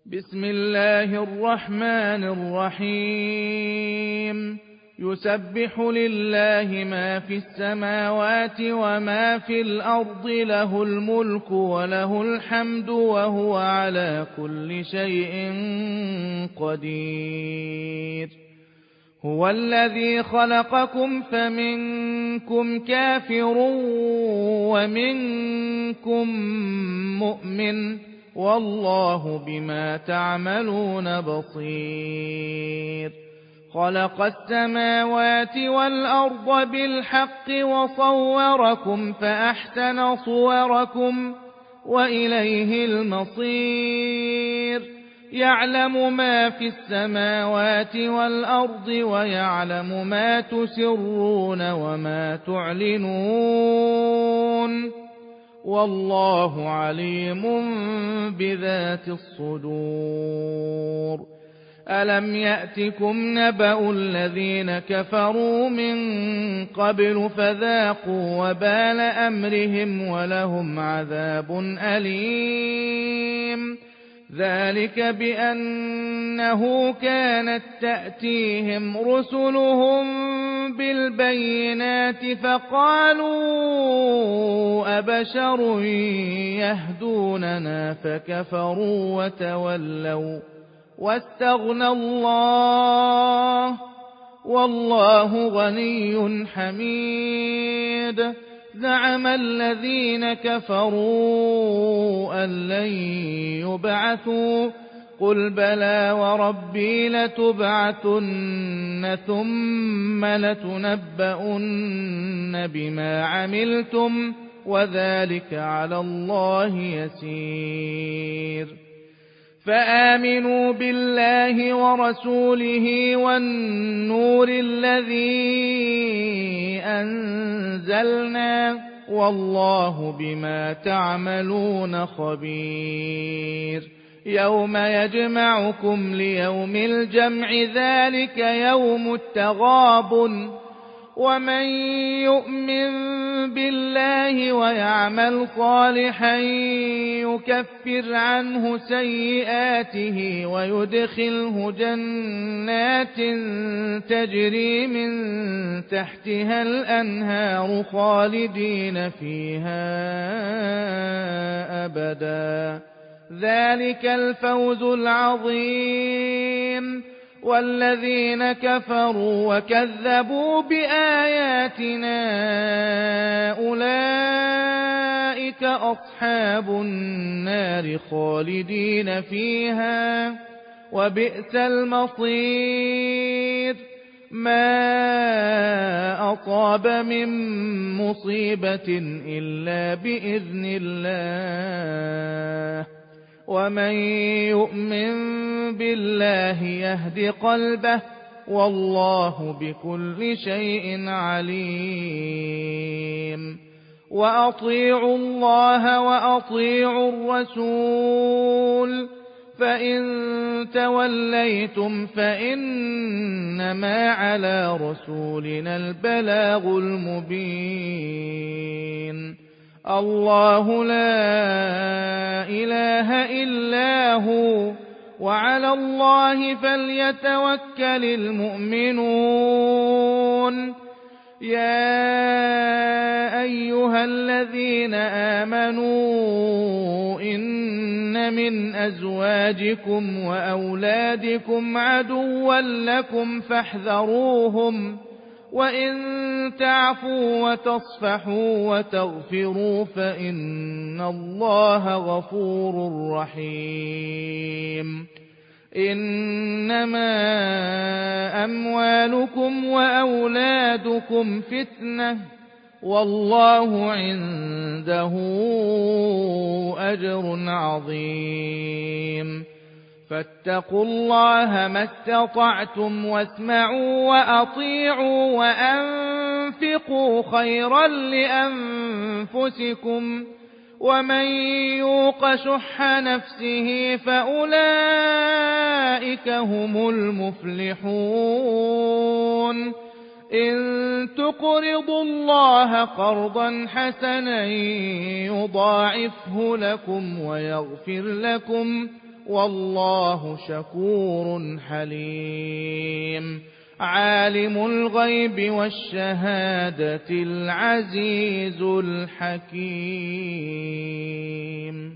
بسم الله الرحمن الرحيم يسبح لله ما في السماوات وما في الأرض له الملك وله الحمد وهو على كل شيء قدير هو الذي خلقكم فمنكم كافر ومنكم مؤمن والله بما تعملون بصير خلق السماوات والأرض بالحق وصوركم فأحسن صوركم وإليه المصير يعلم ما في السماوات والأرض ويعلم ما تسرون وما تعلنون والله عليم بذات الصدور ألم يأتكم نبأ الذين كفروا من قبل فذاقوا وبال أمرهم ولهم عذاب أليم ذلك بأنه كانت تأتيهم رسلهم بالبينات فقالوا أبشر يهدوننا فكفروا وتولوا واستغنى الله والله غني حميد زعم الذين كفروا أن لن يبعثوا قل بلى وربي لتبعثن ثم لتنبؤن بما عملتم وذلك على الله يسير فآمنوا بالله ورسوله والنور الذي أنزلنا والله بما تعملون خبير يوم يجمعكم ليوم الجمع ذلك يوم التغابن ومن يؤمن بالله ويعمل صالحا يكفر عنه سيئاته ويدخله جنات تجري من تحتها الأنهار خالدين فيها أبدا ذلك الفوز العظيم والذين كفروا وكذبوا بآياتنا أولئك أصحاب النار خالدين فيها وبئس المصير ما أصاب من مصيبة إلا بإذن الله ومن يؤمن بالله يهد قلبه والله بكل شيء عليم وأطيعوا الله وأطيعوا الرسول فإن توليتم فإنما على رسولنا البلاغ المبين الله لا إله إلا هو وعلى الله فليتوكل المؤمنون يا أيها الذين آمنوا إن من أزواجكم وأولادكم عدوا لكم فاحذروهم وإن تعفوا وتصفحوا وتغفروا فإن الله غفور رحيم إنما أموالكم وأولادكم فتنة والله عنده أجر عظيم فاتقوا الله ما استطعتم واسمعوا وأطيعوا وأنفقوا خيرا لأنفسكم ومن يوق شح نفسه فأولئك هم المفلحون إن تقرضوا الله قرضا حسنا يضاعفه لكم ويغفر لكم والله شكور حليم عالم الغيب والشهادة العزيز الحكيم